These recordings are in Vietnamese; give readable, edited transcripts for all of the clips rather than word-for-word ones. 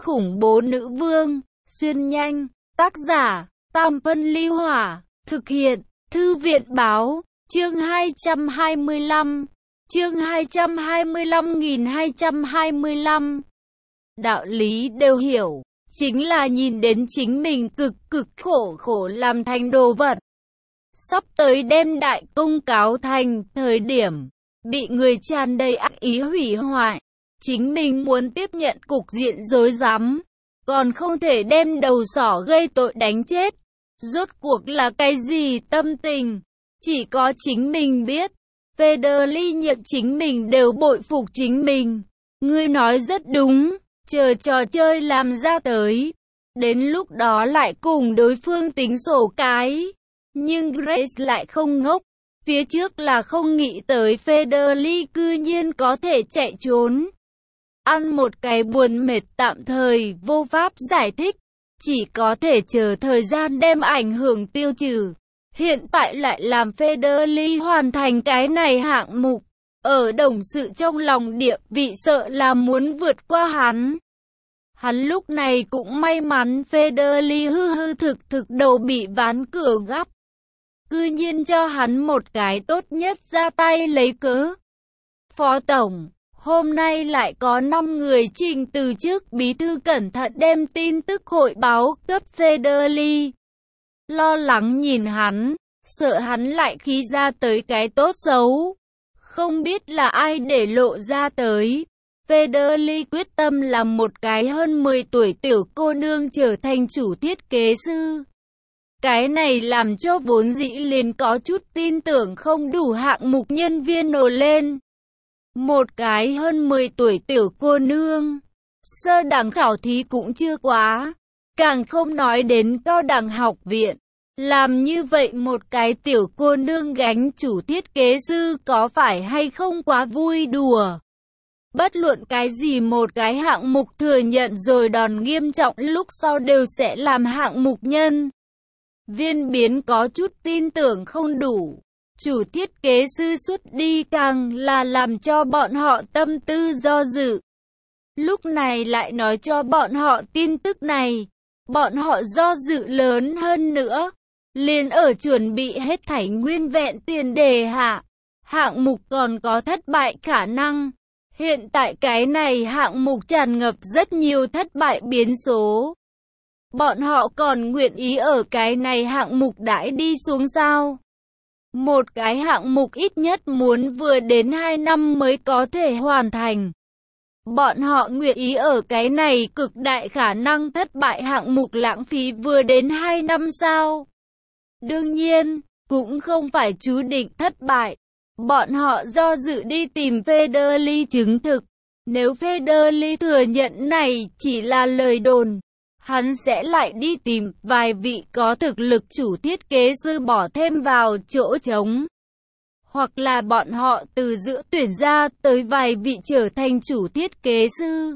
khủng bố nữ vương, xuyên nhanh, tác giả, Tam Phân Ly Hỏa, thực hiện, Thư viện Báo, chương 225, chương 225.225. Đạo lý đều hiểu, chính là nhìn đến chính mình cực khổ làm thành đồ vật. Sắp tới đem đại công cáo thành thời điểm, bị người tràn đầy ác ý hủy hoại. Chính mình muốn tiếp nhận cục diện rối rắm, còn không thể đem đầu sỏ gây tội đánh chết. Rốt cuộc là cái gì tâm tình? Chỉ có chính mình biết. Federly nhận chính mình đều bội phục chính mình. Ngươi nói rất đúng, chờ trò chơi làm ra tới. Đến lúc đó lại cùng đối phương tính sổ cái. Nhưng Grace lại không ngốc. Phía trước là không nghĩ tới Federly cư nhiên có thể chạy trốn. Ăn một cái buồn mệt tạm thời, vô pháp giải thích. Chỉ có thể chờ thời gian đem ảnh hưởng tiêu trừ. Hiện tại lại làm Federly hoàn thành cái này hạng mục. Ở đồng sự trong lòng địa vị sợ là muốn vượt qua hắn. Hắn lúc này cũng may mắn Federly hư thực đầu bị ván cửa gắp. Cư nhiên cho hắn một cái tốt nhất ra tay lấy cớ. Phó Tổng, hôm nay lại có 5 người trình từ chức, bí thư cẩn thận đem tin tức hội báo cấp Federly. Lo lắng nhìn hắn, sợ hắn lại khí ra tới cái tốt xấu. Không biết là ai để lộ ra tới. Federly quyết tâm làm một cái hơn 10 tuổi tiểu cô nương trở thành chủ thiết kế sư. Cái này làm cho vốn dĩ liền có chút tin tưởng không đủ hạng mục nhân viên nổi lên. Một cái hơn 10 tuổi tiểu cô nương, sơ đẳng khảo thí cũng chưa quá, càng không nói đến cao đẳng học viện. Làm như vậy một cái tiểu cô nương gánh chủ thiết kế sư có phải hay không quá vui đùa. Bất luận cái gì một cái hạng mục thừa nhận rồi đòn nghiêm trọng lúc sau đều sẽ làm hạng mục nhân viên biến có chút tin tưởng không đủ. Chủ thiết kế sư xuất đi càng là làm cho bọn họ tâm tư do dự. Lúc này lại nói cho bọn họ tin tức này, bọn họ do dự lớn hơn nữa. Liền ở chuẩn bị hết thảy nguyên vẹn tiền đề hạ, hạng mục còn có thất bại khả năng. Hiện tại cái này hạng mục tràn ngập rất nhiều thất bại biến số. Bọn họ còn nguyện ý ở cái này hạng mục đãi đi xuống sao? Một cái hạng mục ít nhất muốn vừa đến 2 năm mới có thể hoàn thành. Bọn họ nguyện ý ở cái này cực đại khả năng thất bại hạng mục lãng phí vừa đến 2 năm sao? Đương nhiên, cũng không phải chú định thất bại. Bọn họ do dự đi tìm Federly chứng thực. Nếu Federly thừa nhận này chỉ là lời đồn, hắn sẽ lại đi tìm vài vị có thực lực chủ thiết kế sư bỏ thêm vào chỗ trống. Hoặc là bọn họ từ giữa tuyển ra tới vài vị trở thành chủ thiết kế sư.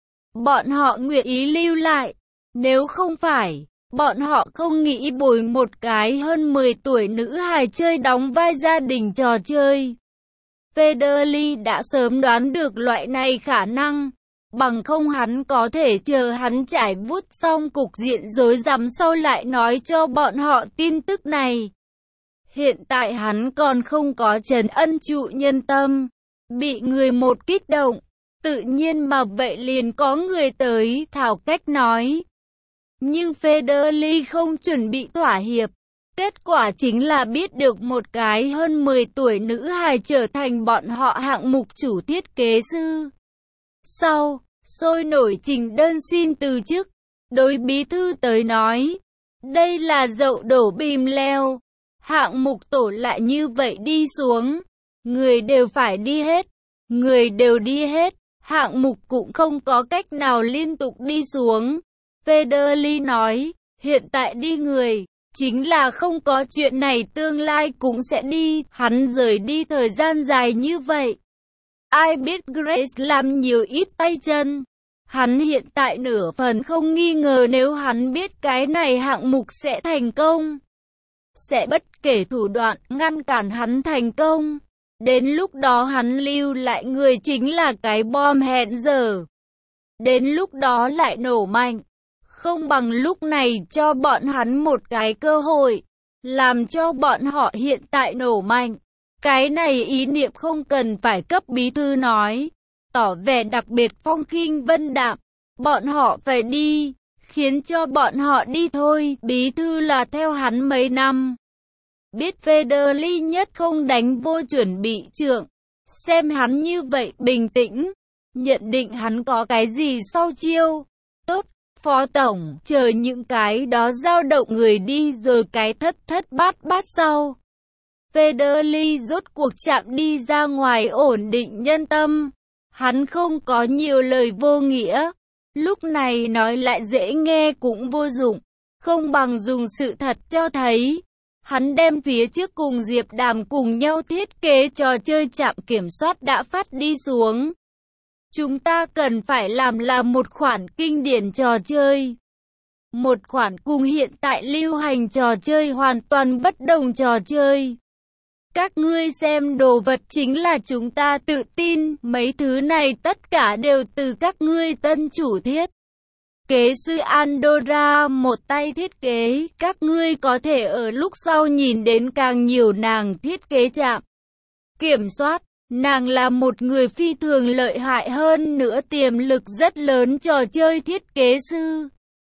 Bọn họ nguyện ý lưu lại. Nếu không phải, bọn họ không nghĩ bồi một cái hơn 10 tuổi nữ hài chơi đóng vai gia đình trò chơi. Federly đã sớm đoán được loại này khả năng. Bằng không hắn có thể chờ hắn trải vuốt xong cục diện rối rắm sau lại nói cho bọn họ tin tức này. Hiện tại hắn còn không có trấn ân trụ nhân tâm. Bị người một kích động, tự nhiên mà vậy liền có người tới thảo cách nói. Nhưng Federly không chuẩn bị thỏa hiệp. Kết quả chính là biết được một cái hơn 10 tuổi nữ hài trở thành bọn họ hạng mục chủ thiết kế sư. Sau, sôi nổi trình đơn xin từ chức. Đối bí thư tới nói, đây là dậu đổ bìm leo. Hạng mục tổ lại như vậy đi xuống. Người đều phải đi hết. Người đều đi hết. Hạng mục cũng không có cách nào liên tục đi xuống. Federly nói, hiện tại đi người, chính là không có chuyện này tương lai cũng sẽ đi. Hắn rời đi thời gian dài như vậy. Ai biết Grace làm nhiều ít tay chân. Hắn hiện tại nửa phần không nghi ngờ nếu hắn biết cái này hạng mục sẽ thành công. Sẽ bất kể thủ đoạn ngăn cản hắn thành công. Đến lúc đó hắn lưu lại người chính là cái bom hẹn giờ. đến lúc đó lại nổ mạnh. Không bằng lúc này cho bọn hắn một cái cơ hội, làm cho bọn họ hiện tại nổ mạnh. Cái này ý niệm không cần phải cấp bí thư nói, tỏ vẻ đặc biệt phong khinh vân đạm. Bọn họ phải đi, khiến cho bọn họ đi thôi. Bí thư là theo hắn mấy năm, biết Federley nhất không đánh vô chuẩn bị trượng. Xem hắn như vậy bình tĩnh, nhận định hắn có cái gì sau chiêu. Tốt, Phó Tổng, chờ những cái đó dao động người đi rồi cái thất thất bát bát sau. Federley rốt cuộc chạm đi ra ngoài ổn định nhân tâm. Hắn không có nhiều lời vô nghĩa. Lúc này nói lại dễ nghe cũng vô dụng. Không bằng dùng sự thật cho thấy. Hắn đem phía trước cùng Diệp Đàm cùng nhau thiết kế trò chơi trạm kiểm soát đã phát đi xuống. Chúng ta cần phải làm là một khoản kinh điển trò chơi. Một khoản cùng hiện tại lưu hành trò chơi hoàn toàn bất đồng trò chơi. Các ngươi xem đồ vật chính là chúng ta tự tin, mấy thứ này tất cả đều từ các ngươi tân chủ thiết kế sư Andorra một tay thiết kế, các ngươi có thể ở lúc sau nhìn đến càng nhiều nàng thiết kế trạm kiểm soát. Nàng là một người phi thường lợi hại hơn nữa tiềm lực rất lớn trò chơi thiết kế sư.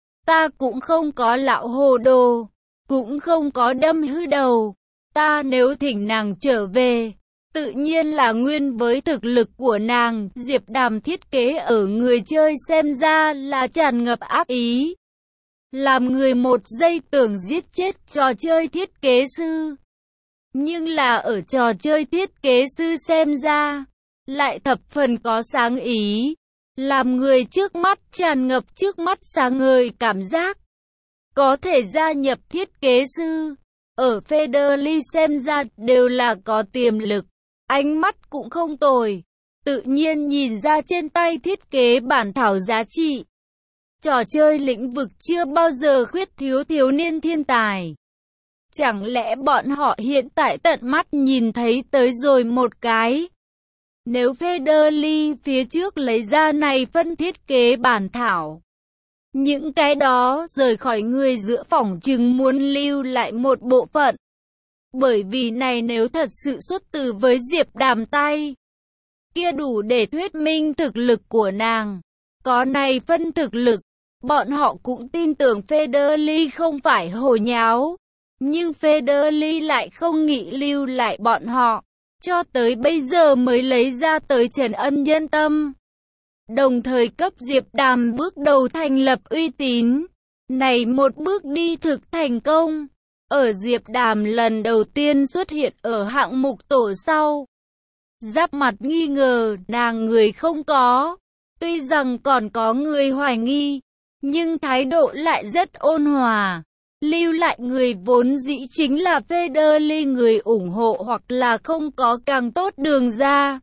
Ta cũng không có lão hồ đồ, cũng không có đâm hư đầu. Ta nếu thỉnh nàng trở về, tự nhiên là nguyên với thực lực của nàng. Diệp Đàm thiết kế ở người chơi xem ra là tràn ngập ác ý. Làm người một giây tưởng giết chết trò chơi thiết kế sư. Nhưng là ở trò chơi thiết kế sư xem ra, lại thập phần có sáng ý. Làm người trước mắt tràn ngập trước mắt sáng ngời cảm giác. Có thể gia nhập thiết kế sư. Ở Federley xem ra đều là có tiềm lực. Ánh mắt cũng không tồi. Tự nhiên nhìn ra trên tay thiết kế bản thảo giá trị. Trò chơi lĩnh vực chưa bao giờ khuyết thiếu thiếu niên thiên tài. Chẳng lẽ bọn họ hiện tại tận mắt nhìn thấy tới rồi một cái. Nếu Federley phía trước lấy ra này phân thiết kế bản thảo. Những cái đó rời khỏi người giữa phỏng chừng muốn lưu lại một bộ phận. Bởi vì này nếu thật sự xuất từ với Diệp Đàm tay, kia đủ để thuyết minh thực lực của nàng. Có này phân thực lực, bọn họ cũng tin tưởng Federley không phải hồ nháo. Nhưng Federley lại không nghĩ lưu lại bọn họ. Cho tới bây giờ mới lấy ra tới trấn ân nhân tâm. Đồng thời cấp Diệp Đàm bước đầu thành lập uy tín. Này một bước đi thực thành công. Ở Diệp Đàm lần đầu tiên xuất hiện ở hạng mục tổ sau. Giáp mặt nghi ngờ nàng người không có. Tuy rằng còn có người hoài nghi. Nhưng thái độ lại rất ôn hòa. Lưu lại người vốn dĩ chính là Federley người ủng hộ hoặc là không có càng tốt đường ra.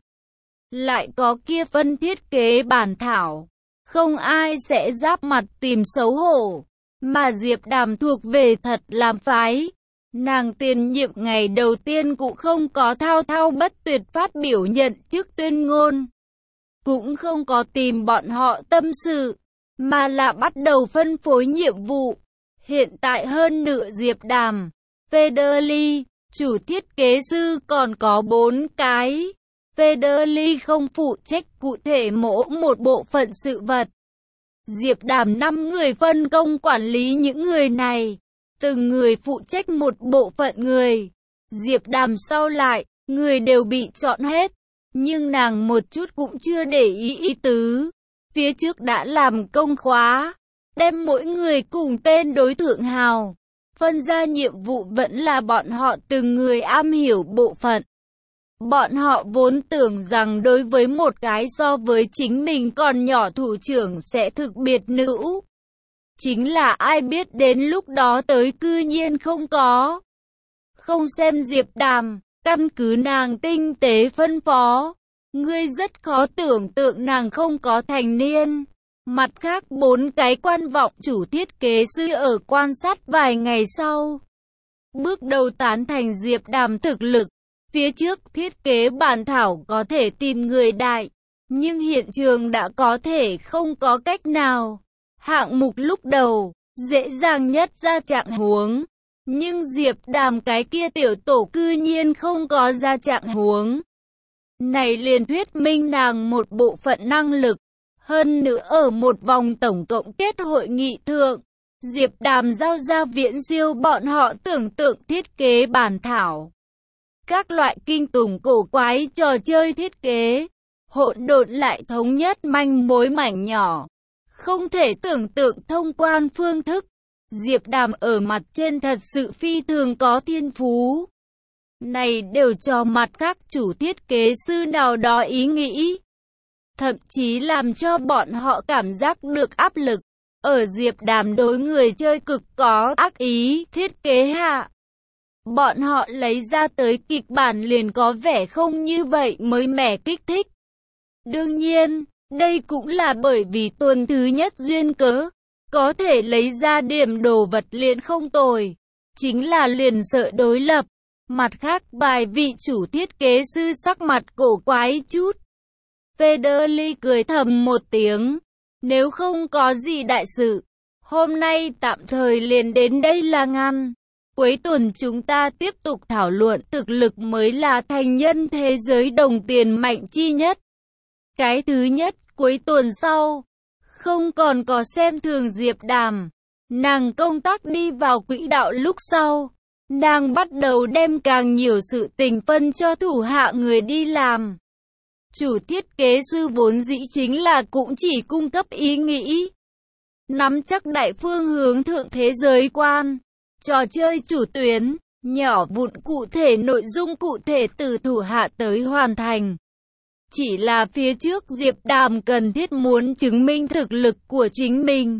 Lại có kia phân thiết kế bản thảo. Không ai sẽ giáp mặt tìm xấu hổ. Mà Diệp Đàm thuộc về thật làm phái. Nàng tiền nhiệm ngày đầu tiên cũng không có thao thao bất tuyệt phát biểu nhận chức tuyên ngôn. Cũng không có tìm bọn họ tâm sự. Mà là bắt đầu phân phối nhiệm vụ. Hiện tại hơn nửa Diệp Đàm, Federley, chủ thiết kế sư còn có 4 cái. Federley không phụ trách cụ thể mỗi một bộ phận sự vật. Diệp Đàm 5 người phân công quản lý những người này. Từng người phụ trách một bộ phận người. Diệp Đàm sau lại, người đều bị chọn hết. Nhưng nàng một chút cũng chưa để ý tứ. Phía trước đã làm công khóa. Đem mỗi người cùng tên đối tượng hào. Phân ra nhiệm vụ vẫn là bọn họ từng người am hiểu bộ phận. Bọn họ vốn tưởng rằng đối với một cái so với chính mình còn nhỏ thủ trưởng sẽ thực biệt nữ. Chính là ai biết đến lúc đó tới cư nhiên không có. Không xem Diệp Đàm, căn cứ nàng tinh tế phân phó. Ngươi rất khó tưởng tượng nàng không có thành niên. Mặt khác 4 cái quan vọng chủ thiết kế sư ở quan sát vài ngày sau. Bước đầu tán thành Diệp Đàm thực lực. Phía trước thiết kế bản thảo có thể tìm người đại. Nhưng hiện trường đã có thể không có cách nào. Hạng mục lúc đầu, dễ dàng nhất ra trạng huống. Nhưng Diệp Đàm cái kia tiểu tổ cư nhiên không có ra trạng huống. Này liền thuyết minh nàng một bộ phận năng lực. Hơn nữa ở một vòng tổng cộng kết hội nghị thượng, Diệp Đàm giao ra Viễn Siêu bọn họ tưởng tượng thiết kế bản thảo. Các loại kinh tủng cổ quái trò chơi thiết kế, hỗn độn lại thống nhất manh mối mảnh nhỏ. Không thể tưởng tượng thông quan phương thức. Diệp Đàm ở mặt trên thật sự phi thường có thiên phú. Này đều cho mặt các chủ thiết kế sư nào đó ý nghĩ. Thậm chí làm cho bọn họ cảm giác được áp lực. Ở Diệp Đàm đối người chơi cực có ác ý thiết kế hạ. Bọn họ lấy ra tới kịch bản liền có vẻ không như vậy mới mẻ kích thích. Đương nhiên, đây cũng là bởi vì tuần thứ nhất duyên cớ. Có thể lấy ra điểm đồ vật liền không tồi. Chính là liền sợ đối lập. Mặt khác bài vị chủ thiết kế sư sắc mặt cổ quái chút. Federly cười thầm một tiếng. Nếu không có gì đại sự, hôm nay tạm thời liền đến đây là ngăn. Cuối tuần chúng ta tiếp tục thảo luận thực lực mới là thành nhân thế giới đồng tiền mạnh chi nhất. Cái thứ nhất, cuối tuần sau, không còn có xem thường Diệp Đàm. Nàng công tác đi vào quỹ đạo lúc sau. Nàng bắt đầu đem càng nhiều sự tình phân cho thủ hạ người đi làm. Chủ thiết kế sư vốn dĩ chính là cũng chỉ cung cấp ý nghĩ. Nắm chắc đại phương hướng thượng thế giới quan. Trò chơi chủ tuyến, nhỏ vụn cụ thể nội dung cụ thể từ thủ hạ tới hoàn thành. Chỉ là phía trước Diệp Đàm cần thiết muốn chứng minh thực lực của chính mình.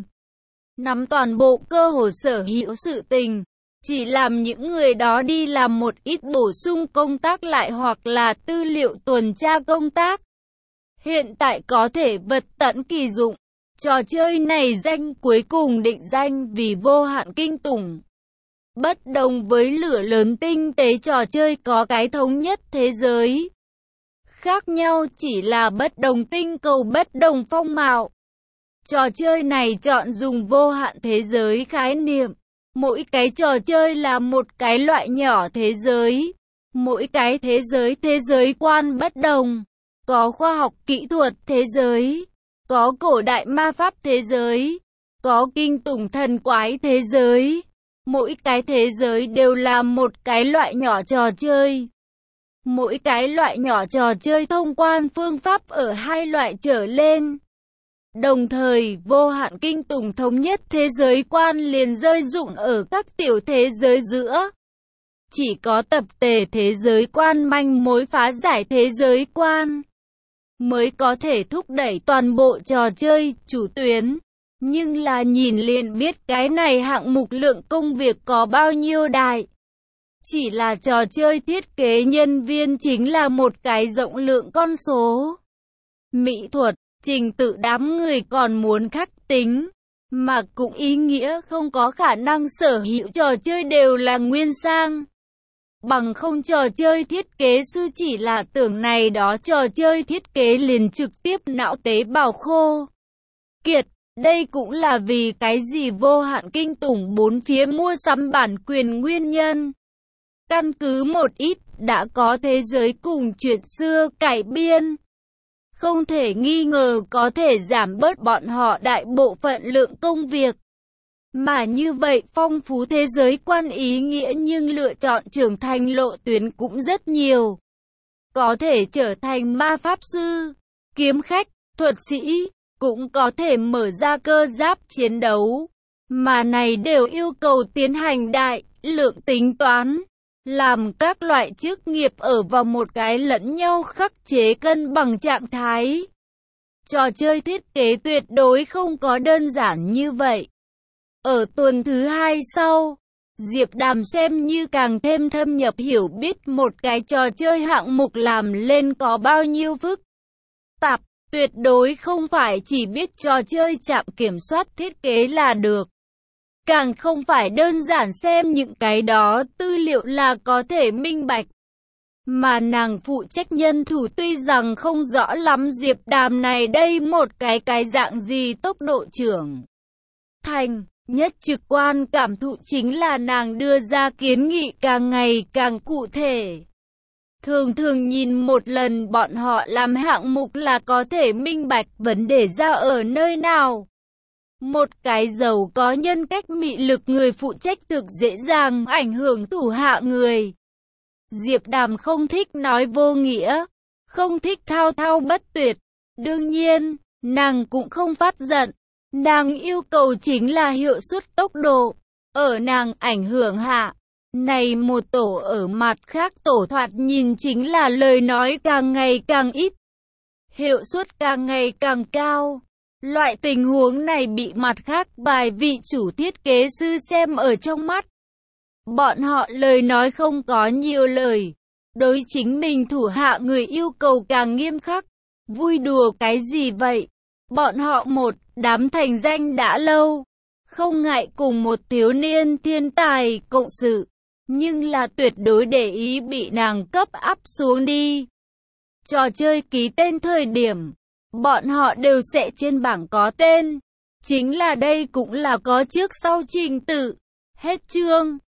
Nắm toàn bộ cơ hồ sở hữu sự tình. Chỉ làm những người đó đi làm một ít bổ sung công tác lại hoặc là tư liệu tuần tra công tác. Hiện tại có thể vật tận kỳ dụng. Trò chơi này danh cuối cùng định danh vì vô hạn kinh tủng. Bất đồng với lửa lớn tinh tế trò chơi có cái thống nhất thế giới. Khác nhau chỉ là bất đồng tinh cầu bất đồng phong mạo. Trò chơi này chọn dùng vô hạn thế giới khái niệm. Mỗi cái trò chơi là một cái loại nhỏ thế giới. Mỗi cái thế giới quan bất đồng. Có khoa học kỹ thuật thế giới. Có cổ đại ma pháp thế giới. Có kinh tủng thần quái thế giới. Mỗi cái thế giới đều là một cái loại nhỏ trò chơi. Mỗi cái loại nhỏ trò chơi thông quan phương pháp ở hai loại trở lên. Đồng thời, vô hạn kinh tủng thống nhất thế giới quan liền rơi dụng ở các tiểu thế giới giữa. Chỉ có tập thể thế giới quan manh mối phá giải thế giới quan, mới có thể thúc đẩy toàn bộ trò chơi chủ tuyến. Nhưng là nhìn liền biết cái này hạng mục lượng công việc có bao nhiêu đại. Chỉ là trò chơi thiết kế nhân viên chính là một cái rộng lượng con số. Mỹ thuật, trình tự đám người còn muốn khắc tính, mà cũng ý nghĩa không có khả năng sở hữu trò chơi đều là nguyên sang. Bằng không trò chơi thiết kế sư chỉ là tưởng này đó trò chơi thiết kế liền trực tiếp não tế bào khô kiệt. Đây cũng là vì cái gì vô hạn kinh tủng bốn phía mua sắm bản quyền nguyên nhân. Căn cứ một ít đã có thế giới cùng chuyện xưa cải biên. Không thể nghi ngờ có thể giảm bớt bọn họ đại bộ phận lượng công việc. Mà như vậy phong phú thế giới quan ý nghĩa nhưng lựa chọn trưởng thành lộ tuyến cũng rất nhiều. Có thể trở thành ma pháp sư, kiếm khách, thuật sĩ, cũng có thể mở ra cơ giáp chiến đấu. Mà này đều yêu cầu tiến hành đại lượng tính toán. Làm các loại chức nghiệp ở vào một cái lẫn nhau khắc chế cân bằng trạng thái. Trò chơi thiết kế tuyệt đối không có đơn giản như vậy. Ở tuần thứ hai sau, Diệp Đàm xem như càng thêm thâm nhập hiểu biết một cái trò chơi hạng mục làm lên có bao nhiêu phức tạp. Tuyệt đối không phải chỉ biết trò chơi trạm kiểm soát thiết kế là được. Càng không phải đơn giản xem những cái đó tư liệu là có thể minh bạch. Mà nàng phụ trách nhân thủ tuy rằng không rõ lắm Diệp Đàm này đây một cái dạng gì tốc độ trưởng thành, nhất trực quan cảm thụ chính là nàng đưa ra kiến nghị càng ngày càng cụ thể. Thường thường nhìn một lần bọn họ làm hạng mục là có thể minh bạch vấn đề ra ở nơi nào. Một cái giàu có nhân cách mị lực người phụ trách thực dễ dàng ảnh hưởng thủ hạ người. Diệp Đàm không thích nói vô nghĩa, không thích thao thao bất tuyệt. Đương nhiên, nàng cũng không phát giận. Nàng yêu cầu chính là hiệu suất tốc độ. Ở nàng ảnh hưởng hạ, này một tổ ở mặt khác tổ thoạt nhìn chính là lời nói càng ngày càng ít, hiệu suất càng ngày càng cao. Loại tình huống này bị mặt khác vài vị chủ thiết kế sư xem ở trong mắt. Bọn họ lời nói không có nhiều lời, đối chính mình thủ hạ người yêu cầu càng nghiêm khắc. Vui đùa cái gì vậy? Bọn họ một đám thành danh đã lâu, không ngại cùng một thiếu niên thiên tài cộng sự, nhưng là tuyệt đối để ý bị nàng cấp áp xuống đi. Trò chơi ký tên thời điểm, bọn họ đều sẽ trên bảng có tên. Chính là đây cũng là có trước sau trình tự. Hết chương.